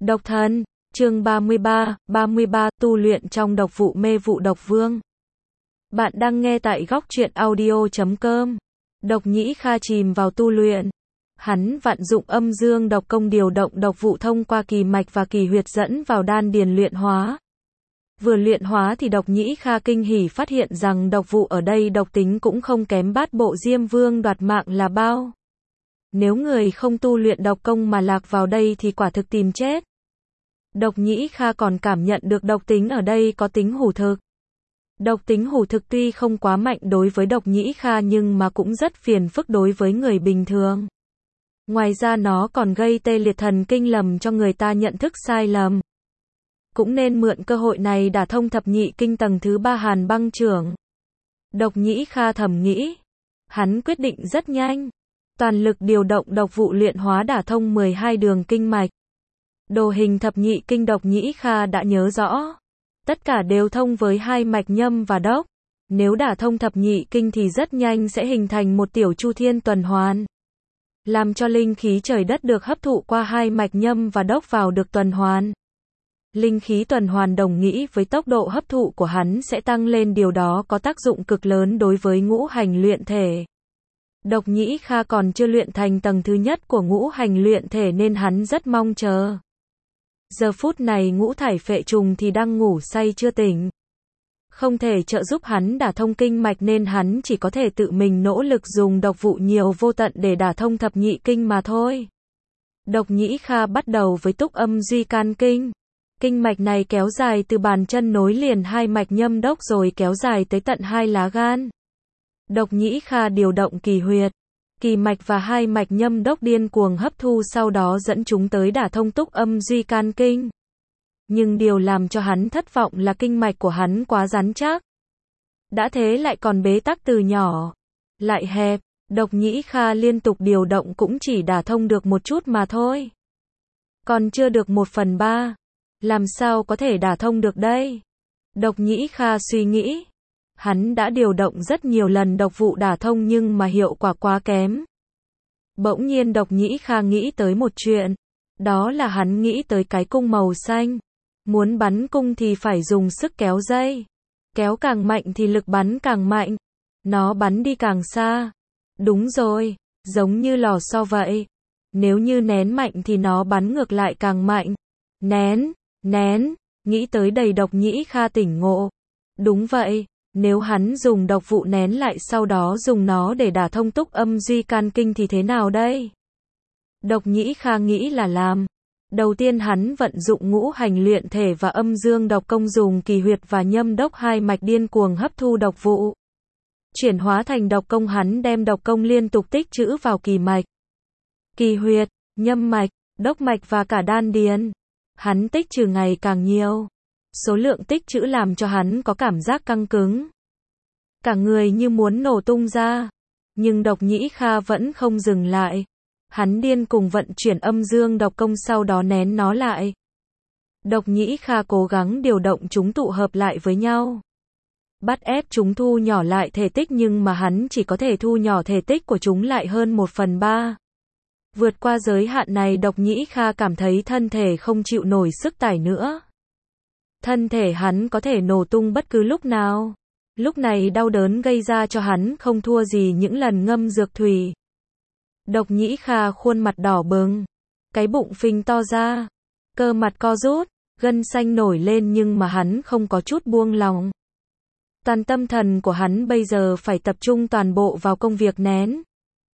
Độc thân, chương 33, tu luyện trong độc vụ mê vụ độc vương. Bạn đang nghe tại góc truyện audio.com. Độc Nhĩ Kha chìm vào tu luyện. Hắn vận dụng âm dương độc công điều động độc vụ thông qua kỳ mạch và kỳ huyệt dẫn vào đan điền luyện hóa. Vừa luyện hóa thì Độc Nhĩ Kha kinh hỉ phát hiện rằng độc vụ ở đây độc tính cũng không kém Bát Bộ Diêm Vương đoạt mạng là bao. Nếu người không tu luyện độc công mà lạc vào đây thì quả thực tìm chết. Độc Nhĩ Kha còn cảm nhận được độc tính ở đây có tính hủ thực. Độc tính hủ thực tuy không quá mạnh đối với Độc Nhĩ Kha nhưng mà cũng rất phiền phức đối với người bình thường. Ngoài ra nó còn gây tê liệt thần kinh lầm cho người ta nhận thức sai lầm. Cũng nên mượn cơ hội này đả thông thập nhị kinh tầng thứ 3 Hàn Băng Trưởng. Độc Nhĩ Kha thầm nghĩ. Hắn quyết định rất nhanh. Toàn lực điều động độc vụ luyện hóa đả thông 12 đường kinh mạch. Đồ hình thập nhị kinh Độc Nhĩ Kha đã nhớ rõ. Tất cả đều thông với hai mạch nhâm và đốc. Nếu đả thông thập nhị kinh thì rất nhanh sẽ hình thành một tiểu chu thiên tuần hoàn. Làm cho linh khí trời đất được hấp thụ qua hai mạch nhâm và đốc vào được tuần hoàn. Linh khí tuần hoàn đồng nghĩa với tốc độ hấp thụ của hắn sẽ tăng lên, điều đó có tác dụng cực lớn đối với ngũ hành luyện thể. Độc Nhĩ Kha còn chưa luyện thành tầng thứ nhất của ngũ hành luyện thể nên hắn rất mong chờ. Giờ phút này ngũ thải phệ trùng thì đang ngủ say chưa tỉnh. Không thể trợ giúp hắn đả thông kinh mạch nên hắn chỉ có thể tự mình nỗ lực dùng độc vụ nhiều vô tận để đả thông thập nhị kinh mà thôi. Độc Nhĩ Kha bắt đầu với túc âm duy can kinh. Kinh mạch này kéo dài từ bàn chân nối liền hai mạch nhâm đốc rồi kéo dài tới tận hai lá gan. Độc Nhĩ Kha điều động kỳ huyệt, kỳ mạch và hai mạch nhâm đốc điên cuồng hấp thu, sau đó dẫn chúng tới đả thông túc âm duy can kinh. Nhưng điều làm cho hắn thất vọng là kinh mạch của hắn quá rắn chắc. Đã thế lại còn bế tắc từ nhỏ, lại hẹp. Độc Nhĩ Kha liên tục điều động cũng chỉ đả thông được một chút mà thôi. Còn chưa được 1/3. Làm sao có thể đả thông được đây? Độc Nhĩ Kha suy nghĩ. Hắn đã điều động rất nhiều lần độc vụ đả thông nhưng mà hiệu quả quá kém. Bỗng nhiên Độc Nhĩ Kha nghĩ tới một chuyện. Đó là hắn nghĩ tới cái cung màu xanh. Muốn bắn cung thì phải dùng sức kéo dây. Kéo càng mạnh thì lực bắn càng mạnh. Nó bắn đi càng xa. Đúng rồi, giống như lò xo vậy. Nếu như nén mạnh thì nó bắn ngược lại càng mạnh. Nén, nghĩ tới đây Độc Nhĩ Kha tỉnh ngộ. Đúng vậy. Nếu hắn dùng độc vụ nén lại sau đó dùng nó để đả thông túc âm duy can kinh thì thế nào đây? Độc Nhĩ Kha nghĩ là làm. Đầu tiên hắn vận dụng ngũ hành luyện thể và âm dương độc công, dùng kỳ huyệt và nhâm đốc hai mạch điên cuồng hấp thu độc vụ. Chuyển hóa thành độc công, hắn đem độc công liên tục tích trữ vào kỳ mạch, kỳ huyệt, nhâm mạch, đốc mạch và cả đan điền. Hắn tích trữ ngày càng nhiều. Số lượng tích trữ làm cho hắn có cảm giác căng cứng. Cả người như muốn nổ tung ra. Nhưng Độc Nhĩ Kha vẫn không dừng lại. Hắn điên cùng vận chuyển âm dương độc công, sau đó nén nó lại. Độc Nhĩ Kha cố gắng điều động chúng tụ hợp lại với nhau. Bắt ép chúng thu nhỏ lại thể tích, nhưng mà hắn chỉ có thể thu nhỏ thể tích của chúng lại hơn 1/3. Vượt qua giới hạn này Độc Nhĩ Kha cảm thấy thân thể không chịu nổi sức tải nữa. Thân thể hắn có thể nổ tung bất cứ lúc nào. Lúc này đau đớn gây ra cho hắn không thua gì những lần ngâm dược thủy. Độc Nhĩ Kha khuôn mặt đỏ bừng. Cái bụng phình to ra. Cơ mặt co rút. Gân xanh nổi lên nhưng mà hắn không có chút buông lòng. Toàn tâm thần của hắn bây giờ phải tập trung toàn bộ vào công việc nén.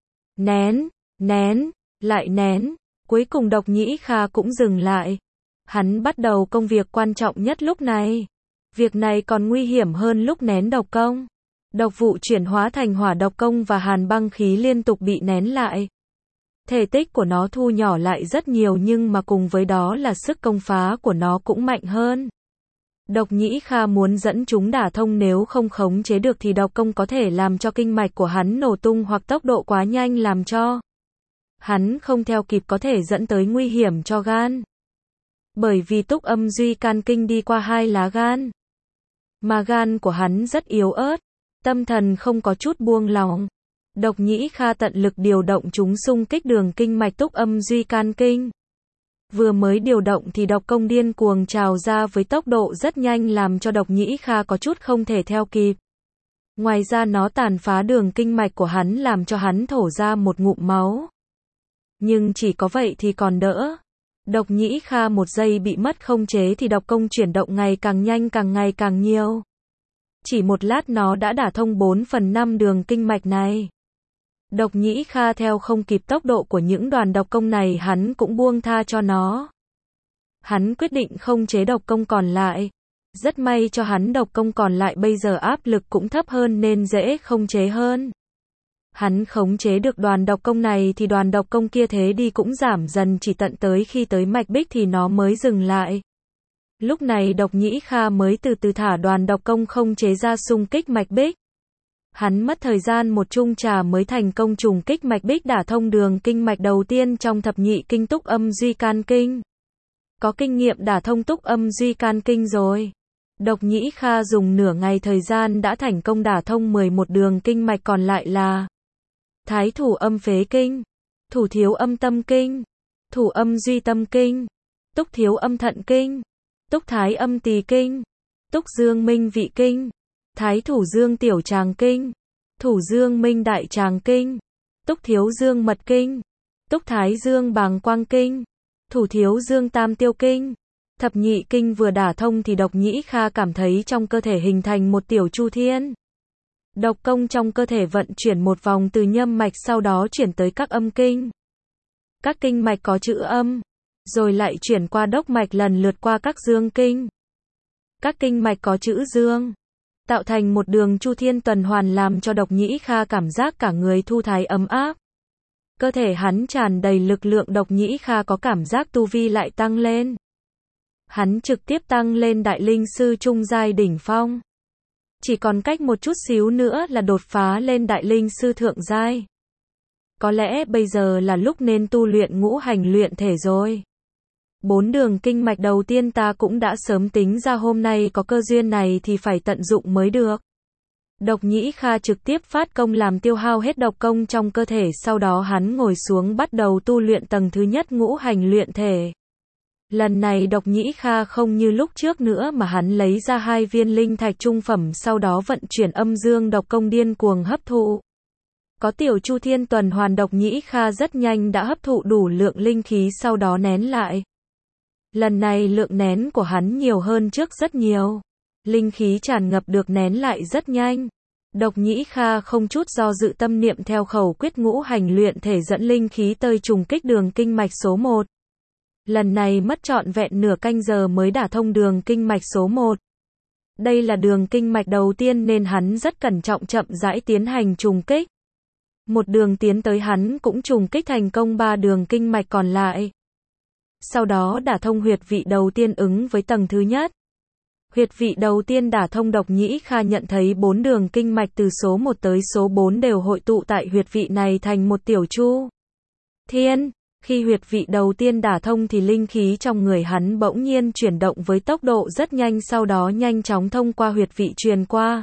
Nén, lại nén. Cuối cùng Độc Nhĩ Kha cũng dừng lại. Hắn bắt đầu công việc quan trọng nhất lúc này. Việc này còn nguy hiểm hơn lúc nén độc công. Độc vụ chuyển hóa thành hỏa độc công và hàn băng khí liên tục bị nén lại. Thể tích của nó thu nhỏ lại rất nhiều nhưng mà cùng với đó là sức công phá của nó cũng mạnh hơn. Độc Nhĩ Kha muốn dẫn chúng đả thông, nếu không khống chế được thì độc công có thể làm cho kinh mạch của hắn nổ tung, hoặc tốc độ quá nhanh làm cho hắn không theo kịp, có thể dẫn tới nguy hiểm cho gan. Bởi vì túc âm duy can kinh đi qua hai lá gan. Mà gan của hắn rất yếu ớt. Tâm thần không có chút buông lỏng. Độc Nhĩ Kha tận lực điều động chúng xung kích đường kinh mạch túc âm duy can kinh. Vừa mới điều động thì độc công điên cuồng trào ra với tốc độ rất nhanh làm cho Độc Nhĩ Kha có chút không thể theo kịp. Ngoài ra nó tàn phá đường kinh mạch của hắn làm cho hắn thổ ra một ngụm máu. Nhưng chỉ có vậy thì còn đỡ. Độc Nhĩ Kha một giây bị mất không chế thì độc công chuyển động ngày càng nhanh càng ngày càng nhiều. Chỉ một lát nó đã đả thông 4/5 đường kinh mạch này. Độc Nhĩ Kha theo không kịp tốc độ của những đoàn độc công này hắn cũng buông tha cho nó. Hắn quyết định không chế độc công còn lại. Rất may cho hắn độc công còn lại bây giờ áp lực cũng thấp hơn nên dễ không chế hơn. Hắn khống chế được đoàn độc công này thì đoàn độc công kia thế đi cũng giảm dần chỉ tận tới khi tới mạch bích thì nó mới dừng lại. Lúc này Độc Nhĩ Kha mới từ từ thả đoàn độc công không chế ra xung kích mạch bích. Hắn mất thời gian một chung trà mới thành công trùng kích mạch bích đả thông đường kinh mạch đầu tiên trong thập nhị kinh túc âm duy can kinh. Có kinh nghiệm đả thông túc âm duy can kinh rồi. Độc Nhĩ Kha dùng nửa ngày thời gian đã thành công đả thông 11 đường kinh mạch còn lại là Thái thủ âm phế kinh, Thủ thiếu âm tâm kinh, Thủ âm duy tâm kinh, Túc thiếu âm thận kinh, Túc thái âm tỳ kinh, Túc dương minh vị kinh, Thái thủ dương tiểu tràng kinh, Thủ dương minh đại tràng kinh, Túc thiếu dương mật kinh, Túc thái dương bàng quang kinh, Thủ thiếu dương tam tiêu kinh. Thập nhị kinh vừa đả thông thì Độc Nhĩ Kha cảm thấy trong cơ thể hình thành một tiểu chu thiên. Độc công trong cơ thể vận chuyển một vòng từ nhâm mạch sau đó chuyển tới các âm kinh. Các kinh mạch có chữ âm, rồi lại chuyển qua đốc mạch lần lượt qua các dương kinh. Các kinh mạch có chữ dương, tạo thành một đường chu thiên tuần hoàn làm cho Độc Nhĩ Kha cảm giác cả người thu thái ấm áp. Cơ thể hắn tràn đầy lực lượng, Độc Nhĩ Kha có cảm giác tu vi lại tăng lên. Hắn trực tiếp tăng lên đại linh sư trung giai đỉnh phong. Chỉ còn cách một chút xíu nữa là đột phá lên đại linh sư thượng giai. Có lẽ bây giờ là lúc nên tu luyện ngũ hành luyện thể rồi. 4 đường kinh mạch đầu tiên ta cũng đã sớm tính ra hôm nay có cơ duyên này thì phải tận dụng mới được. Độc Nhĩ Kha trực tiếp phát công làm tiêu hao hết độc công trong cơ thể, sau đó hắn ngồi xuống bắt đầu tu luyện tầng thứ nhất ngũ hành luyện thể. Lần này Độc Nhĩ Kha không như lúc trước nữa mà hắn lấy ra 2 viên linh thạch trung phẩm sau đó vận chuyển âm dương độc công điên cuồng hấp thụ. Có tiểu chu thiên tuần hoàn, Độc Nhĩ Kha rất nhanh đã hấp thụ đủ lượng linh khí sau đó nén lại. Lần này lượng nén của hắn nhiều hơn trước rất nhiều. Linh khí tràn ngập được nén lại rất nhanh. Độc Nhĩ Kha không chút do dự tâm niệm theo khẩu quyết ngũ hành luyện thể dẫn linh khí tới trùng kích đường kinh mạch số 1. Lần này mất trọn vẹn nửa canh giờ mới đả thông đường kinh mạch số 1. Đây là đường kinh mạch đầu tiên nên hắn rất cẩn trọng chậm rãi tiến hành trùng kích. Một đường tiến tới hắn cũng trùng kích thành công 3 đường kinh mạch còn lại. Sau đó đả thông huyệt vị đầu tiên ứng với tầng thứ nhất. Huyệt vị đầu tiên đả thông, Độc Nhĩ Kha nhận thấy 4 đường kinh mạch từ số 1 tới số 4 đều hội tụ tại huyệt vị này thành một tiểu chu thiên. Khi huyệt vị đầu tiên đả thông thì linh khí trong người hắn bỗng nhiên chuyển động với tốc độ rất nhanh, sau đó nhanh chóng thông qua huyệt vị truyền qua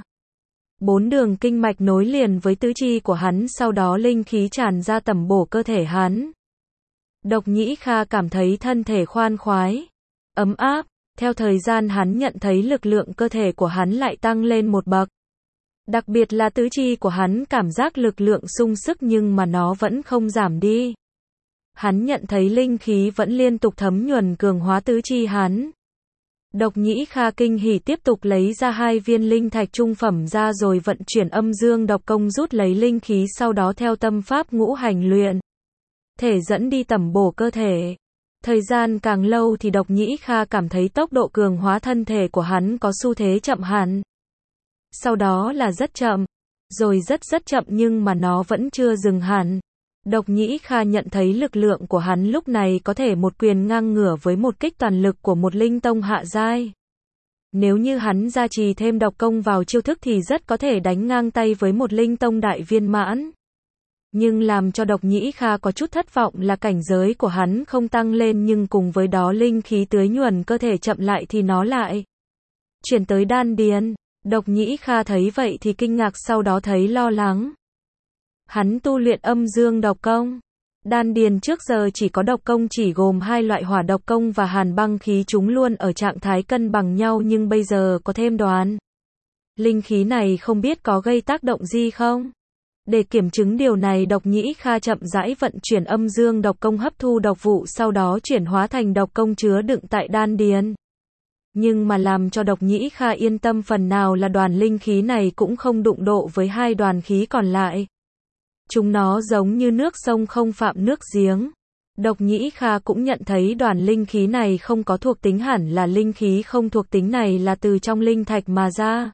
4 đường kinh mạch nối liền với tứ chi của hắn, sau đó linh khí tràn ra tẩm bổ cơ thể hắn. Độc Nhĩ Kha cảm thấy thân thể khoan khoái, ấm áp. Theo thời gian hắn nhận thấy lực lượng cơ thể của hắn lại tăng lên một bậc. Đặc biệt là tứ chi của hắn cảm giác lực lượng sung sức nhưng mà nó vẫn không giảm đi. Hắn nhận thấy linh khí vẫn liên tục thấm nhuần cường hóa tứ chi hắn. Độc Nhĩ Kha kinh hỉ tiếp tục lấy ra 2 viên linh thạch trung phẩm ra rồi vận chuyển âm dương độc công rút lấy linh khí, sau đó theo tâm pháp ngũ hành luyện thể dẫn đi tẩm bổ cơ thể. Thời gian càng lâu thì Độc Nhĩ Kha cảm thấy tốc độ cường hóa thân thể của hắn có xu thế chậm hẳn. Sau đó là rất chậm, rồi rất chậm nhưng mà nó vẫn chưa dừng hẳn. Độc Nhĩ Kha nhận thấy lực lượng của hắn lúc này có thể một quyền ngang ngửa với một kích toàn lực của một linh tông hạ giai. Nếu như hắn gia trì thêm độc công vào chiêu thức thì rất có thể đánh ngang tay với một linh tông đại viên mãn. Nhưng làm cho Độc Nhĩ Kha có chút thất vọng là cảnh giới của hắn không tăng lên, nhưng cùng với đó linh khí tưới nhuần cơ thể chậm lại thì nó lại chuyển tới đan điền. Độc Nhĩ Kha thấy vậy thì kinh ngạc, sau đó thấy lo lắng. Hắn tu luyện âm dương độc công, Đan điền trước giờ chỉ có độc công chỉ gồm hai loại hỏa độc công và hàn băng khí, chúng luôn ở trạng thái cân bằng nhau, nhưng bây giờ có thêm đoàn linh khí này không biết có gây tác động gì không? Để kiểm chứng điều này, Độc Nhĩ Kha chậm rãi vận chuyển âm dương độc công hấp thu độc vụ, sau đó chuyển hóa thành độc công chứa đựng tại đan điền. Nhưng mà làm cho Độc Nhĩ Kha yên tâm phần nào là đoàn linh khí này cũng không đụng độ với hai đoàn khí còn lại. Chúng nó giống như nước sông không phạm nước giếng. Độc Nhĩ Kha cũng nhận thấy đoàn linh khí này không có thuộc tính, hẳn là linh khí không thuộc tính này là từ trong linh thạch mà ra.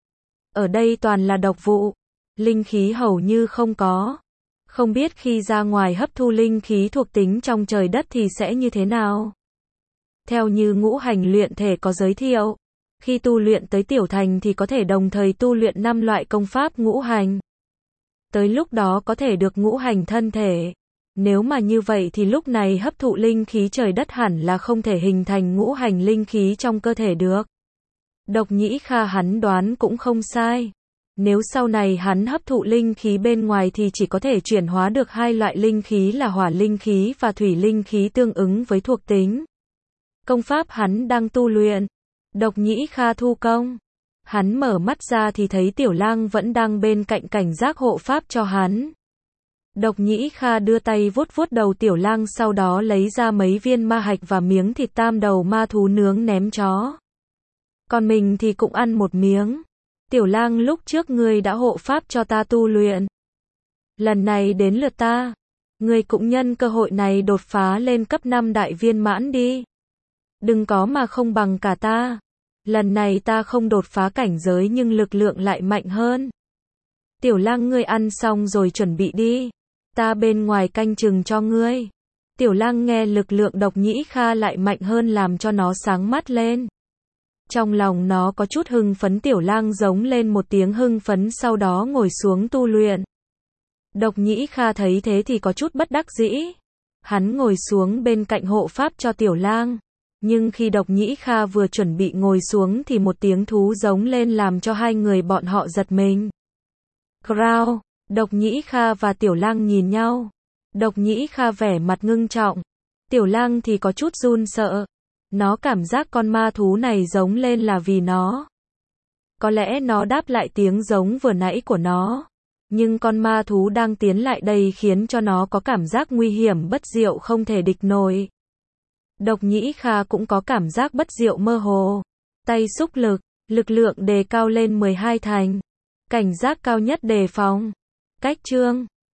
Ở đây toàn là độc vụ, linh khí hầu như không có. Không biết khi ra ngoài hấp thu linh khí thuộc tính trong trời đất thì sẽ như thế nào? Theo như ngũ hành luyện thể có giới thiệu, khi tu luyện tới tiểu thành thì có thể đồng thời tu luyện 5 loại công pháp ngũ hành. Tới lúc đó có thể được ngũ hành thân thể. Nếu mà như vậy thì lúc này hấp thụ linh khí trời đất hẳn là không thể hình thành ngũ hành linh khí trong cơ thể được. Độc Nhĩ Kha hắn đoán cũng không sai. Nếu sau này hắn hấp thụ linh khí bên ngoài thì chỉ có thể chuyển hóa được hai loại linh khí là hỏa linh khí và thủy linh khí tương ứng với thuộc tính công pháp hắn đang tu luyện. Độc Nhĩ Kha thu công. Hắn mở mắt ra thì thấy Tiểu Lang vẫn đang bên cạnh cảnh giác hộ pháp cho hắn. Độc Nhĩ Kha đưa tay vuốt vuốt đầu Tiểu Lang, sau đó lấy ra mấy viên ma hạch và miếng thịt tam đầu ma thú nướng ném chó. Còn mình thì cũng ăn một miếng. Tiểu Lang, lúc trước ngươi đã hộ pháp cho ta tu luyện. Lần này đến lượt ta. Ngươi cũng nhân cơ hội này đột phá lên cấp 5 đại viên mãn đi. Đừng có mà không bằng cả ta. Lần này ta không đột phá cảnh giới nhưng lực lượng lại mạnh hơn. Tiểu Lang, ngươi ăn xong rồi chuẩn bị đi. Ta bên ngoài canh chừng cho ngươi. Tiểu Lang nghe lực lượng Độc Nhĩ Kha lại mạnh hơn làm cho nó sáng mắt lên. Trong lòng nó có chút hưng phấn. Tiểu Lang giống lên một tiếng hưng phấn, sau đó ngồi xuống tu luyện. Độc Nhĩ Kha thấy thế thì có chút bất đắc dĩ. Hắn ngồi xuống bên cạnh hộ pháp cho Tiểu Lang. Nhưng khi Độc Nhĩ Kha vừa chuẩn bị ngồi xuống thì một tiếng thú giống lên làm cho hai người bọn họ giật mình. Crow, Độc Nhĩ Kha và Tiểu Lang nhìn nhau. Độc Nhĩ Kha vẻ mặt ngưng trọng. Tiểu Lang thì có chút run sợ. Nó cảm giác con ma thú này giống lên là vì nó. Có lẽ nó đáp lại tiếng giống vừa nãy của nó. Nhưng con ma thú đang tiến lại đây khiến cho nó có cảm giác nguy hiểm bất diệu không thể địch nổi. Độc Nhĩ Kha cũng có cảm giác bất diệu mơ hồ. Tay xúc lực, lực lượng đề cao lên 12 thành. Cảnh giác cao nhất đề phòng. Cách chương